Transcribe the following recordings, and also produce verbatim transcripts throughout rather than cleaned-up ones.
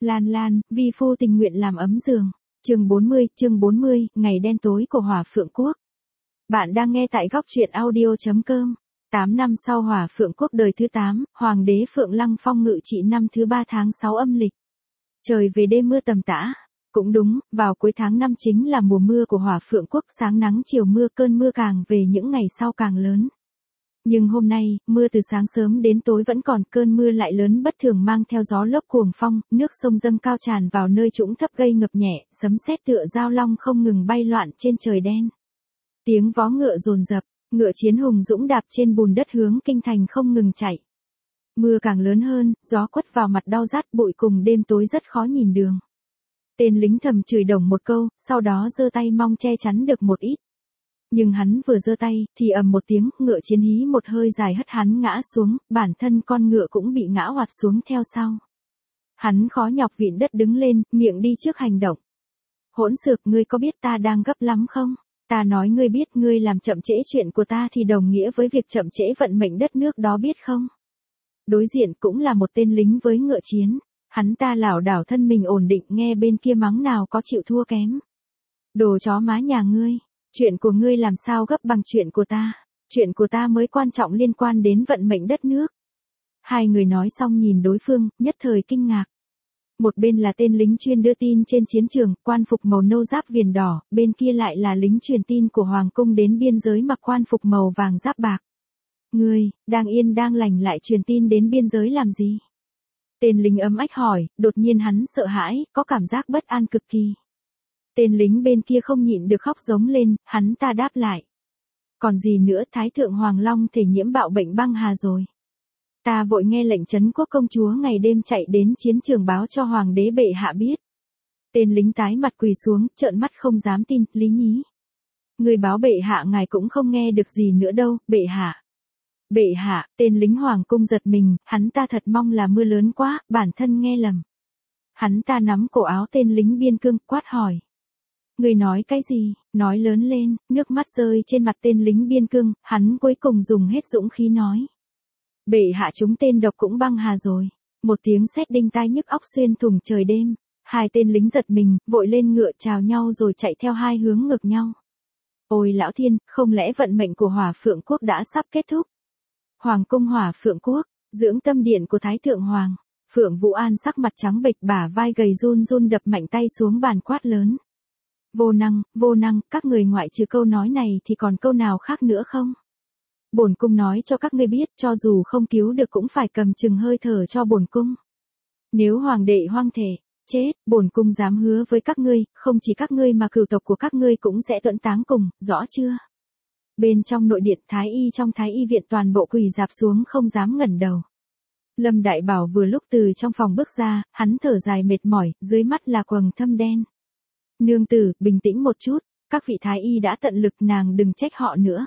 Lan Lan, vi phu tình nguyện làm ấm giường. Chương bốn mươi, chương bốn mươi, ngày đen tối của Hỏa Phượng Quốc. Bạn đang nghe tại góc truyện audio.com. tám năm sau Hỏa Phượng Quốc đời thứ tám, Hoàng đế Phượng Lăng Phong ngự trị năm thứ ba tháng sáu âm lịch. Trời về đêm mưa tầm tã. Cũng đúng, vào cuối tháng năm chính là mùa mưa của Hỏa Phượng Quốc, sáng nắng chiều mưa, cơn mưa càng về những ngày sau càng lớn. Nhưng hôm nay, mưa từ sáng sớm đến tối vẫn còn, cơn mưa lại lớn bất thường mang theo gió lốc cuồng phong, nước sông dâng cao tràn vào nơi trũng thấp gây ngập nhẹ, sấm sét tựa dao long không ngừng bay loạn trên trời đen. Tiếng vó ngựa dồn dập, ngựa chiến hùng dũng đạp trên bùn đất hướng kinh thành không ngừng chạy. Mưa càng lớn hơn, gió quất vào mặt đau rát, bụi cùng đêm tối rất khó nhìn đường. Tên lính thầm chửi đồng một câu, sau đó giơ tay mong che chắn được một ít. Nhưng hắn vừa giơ tay, thì ầm một tiếng, ngựa chiến hí một hơi dài hất hắn ngã xuống, bản thân con ngựa cũng bị ngã oạt xuống theo sau. Hắn khó nhọc vịn đất đứng lên, miệng đi trước hành động. Hỗn xược, ngươi có biết ta đang gấp lắm không? Ta nói ngươi biết, ngươi làm chậm trễ chuyện của ta thì đồng nghĩa với việc chậm trễ vận mệnh đất nước đó biết không? Đối diện cũng là một tên lính với ngựa chiến. Hắn ta lảo đảo thân mình ổn định, nghe bên kia mắng nào có chịu thua kém. Đồ chó má nhà ngươi. Chuyện của ngươi làm sao gấp bằng chuyện của ta, chuyện của ta mới quan trọng, liên quan đến vận mệnh đất nước. Hai người nói xong nhìn đối phương, nhất thời kinh ngạc. Một bên là tên lính chuyên đưa tin trên chiến trường, quan phục màu nâu giáp viền đỏ, bên kia lại là lính truyền tin của Hoàng cung đến biên giới mặc quan phục màu vàng giáp bạc. Ngươi, đang yên đang lành lại truyền tin đến biên giới làm gì? Tên lính ấm ách hỏi, đột nhiên hắn sợ hãi, có cảm giác bất an cực kỳ. Tên lính bên kia không nhịn được khóc giống lên, hắn ta đáp lại. Còn gì nữa, Thái thượng Hoàng Long thể nhiễm bạo bệnh băng hà rồi. Ta vội nghe lệnh trấn quốc công chúa ngày đêm chạy đến chiến trường báo cho Hoàng đế bệ hạ biết. Tên lính tái mặt quỳ xuống, trợn mắt không dám tin, Lý nhí. Người báo bệ hạ ngài cũng không nghe được gì nữa đâu, bệ hạ. Bệ hạ, tên lính Hoàng cung giật mình, hắn ta thật mong là mưa lớn quá, bản thân nghe lầm. Hắn ta nắm cổ áo tên lính biên cương, quát hỏi. Người nói cái gì, nói lớn lên, nước mắt rơi trên mặt tên lính biên cương, hắn cuối cùng dùng hết dũng khí nói. Bệ hạ chúng tên độc cũng băng hà rồi. Một tiếng sét đinh tai nhức óc xuyên thủng trời đêm. Hai tên lính giật mình, vội lên ngựa chào nhau rồi chạy theo hai hướng ngược nhau. Ôi lão thiên, không lẽ vận mệnh của Hỏa Phượng Quốc đã sắp kết thúc? Hoàng cung Hỏa Phượng Quốc, dưỡng tâm điện của Thái thượng Hoàng. Phượng Vũ An sắc mặt trắng bệch, bả vai gầy run run đập mạnh tay xuống bàn quát lớn. Vô năng, vô năng, các người ngoại trừ câu nói này thì còn câu nào khác nữa không? Bổn cung nói cho các ngươi biết, cho dù không cứu được cũng phải cầm chừng hơi thở cho bổn cung. Nếu hoàng đệ hoang thể, chết, bổn cung dám hứa với các ngươi, không chỉ các ngươi mà cửu tộc của các ngươi cũng sẽ tuẫn táng cùng, rõ chưa? Bên trong nội điện, thái y trong thái y viện toàn bộ quỳ rạp xuống không dám ngẩng đầu. Lâm Đại Bảo vừa lúc từ trong phòng bước ra, hắn thở dài mệt mỏi, dưới mắt là quầng thâm đen. Nương tử, bình tĩnh một chút, các vị thái y đã tận lực, nàng đừng trách họ nữa.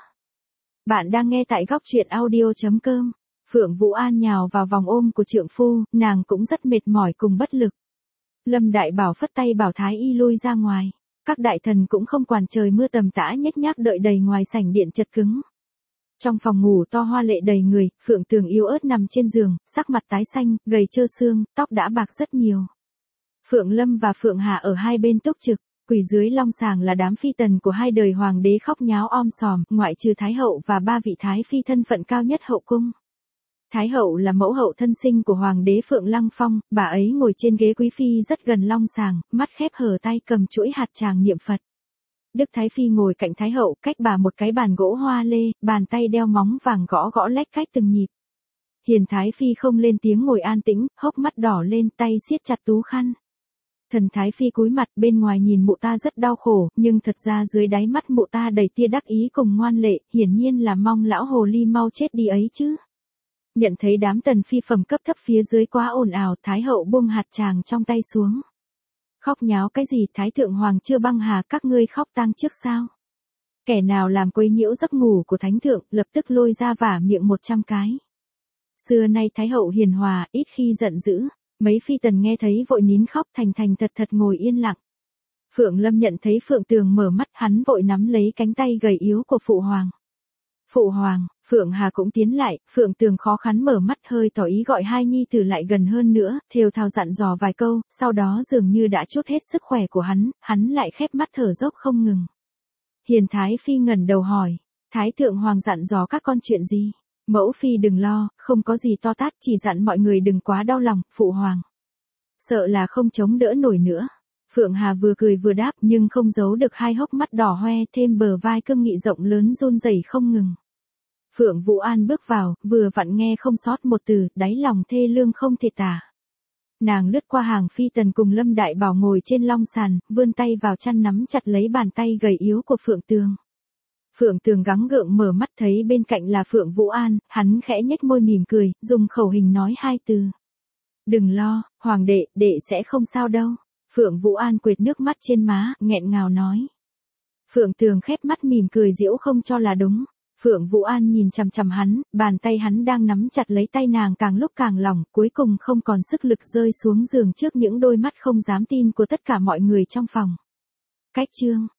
Bạn đang nghe tại góc truyện audio.com. Phượng Vũ An nhào vào vòng ôm của trượng phu, nàng cũng rất mệt mỏi cùng bất lực. Lâm Đại Bảo phất tay bảo thái y lui ra ngoài. Các đại thần cũng không quản trời mưa tầm tã nhếch nhác đợi đầy ngoài sảnh điện chật cứng. Trong phòng ngủ to hoa lệ đầy người, Phượng Tường yếu ớt nằm trên giường, sắc mặt tái xanh, gầy trơ xương, tóc đã bạc rất nhiều. Phượng Lâm và Phượng Hà ở hai bên túc trực, quỳ dưới long sàng là đám phi tần của hai đời hoàng đế khóc nháo om sòm, ngoại trừ Thái hậu và ba vị thái phi thân phận cao nhất hậu cung. Thái hậu là mẫu hậu thân sinh của hoàng đế Phượng Lăng Phong, bà ấy ngồi trên ghế quý phi rất gần long sàng, mắt khép hờ tay cầm chuỗi hạt tràng niệm Phật. Đức Thái phi ngồi cạnh Thái hậu, cách bà một cái bàn gỗ hoa lê, bàn tay đeo móng vàng gõ gõ lách cách từng nhịp. Hiền Thái phi không lên tiếng ngồi an tĩnh, hốc mắt đỏ lên, tay siết chặt tú khăn. Thần Thái phi cúi mặt, bên ngoài nhìn mụ ta rất đau khổ, nhưng thật ra dưới đáy mắt mụ ta đầy tia đắc ý cùng ngoan lệ, hiển nhiên là mong lão hồ ly mau chết đi ấy chứ. Nhận thấy đám tần phi phẩm cấp thấp phía dưới quá ồn ào, Thái hậu buông hạt tràng trong tay xuống. Khóc nháo cái gì, Thái thượng Hoàng chưa băng hà, các ngươi khóc tang trước sao? Kẻ nào làm quấy nhiễu giấc ngủ của thánh thượng, lập tức lôi ra vả miệng một trăm cái. Xưa nay Thái hậu hiền hòa, ít khi giận dữ. Mấy phi tần nghe thấy vội nín khóc, thành thành thật thật ngồi yên lặng. Phượng Lâm nhận thấy Phượng Tường mở mắt, hắn vội nắm lấy cánh tay gầy yếu của phụ hoàng. Phụ hoàng, Phượng Hà cũng tiến lại, Phượng Tường khó khăn mở mắt hơi tỏ ý gọi hai nhi tử lại gần hơn nữa, thều thào dặn dò vài câu, sau đó dường như đã trút hết sức khỏe của hắn, hắn lại khép mắt thở dốc không ngừng. Hiền Thái Phi ngẩng đầu hỏi, Thái Thượng Hoàng dặn dò các con chuyện gì? Mẫu Phi đừng lo, không có gì to tát, chỉ dặn mọi người đừng quá đau lòng, Phụ Hoàng. Sợ là không chống đỡ nổi nữa. Phượng Hà vừa cười vừa đáp nhưng không giấu được hai hốc mắt đỏ hoe, thêm bờ vai cương nghị rộng lớn run rẩy không ngừng. Phượng Vũ An bước vào, vừa vặn nghe không sót một từ, đáy lòng thê lương không thể tả. Nàng lướt qua hàng phi tần cùng Lâm Đại Bảo ngồi trên long sàn, vươn tay vào chăn nắm chặt lấy bàn tay gầy yếu của Phượng Tường. Phượng Tường gắng gượng mở mắt thấy bên cạnh là Phượng Vũ An, hắn khẽ nhếch môi mỉm cười, dùng khẩu hình nói hai từ. Đừng lo, Hoàng đệ, đệ sẽ không sao đâu. Phượng Vũ An quệt nước mắt trên má, nghẹn ngào nói. Phượng Tường khép mắt mỉm cười giễu không cho là đúng. Phượng Vũ An nhìn chằm chằm hắn, bàn tay hắn đang nắm chặt lấy tay nàng càng lúc càng lỏng, cuối cùng không còn sức lực rơi xuống giường trước những đôi mắt không dám tin của tất cả mọi người trong phòng. Cách chương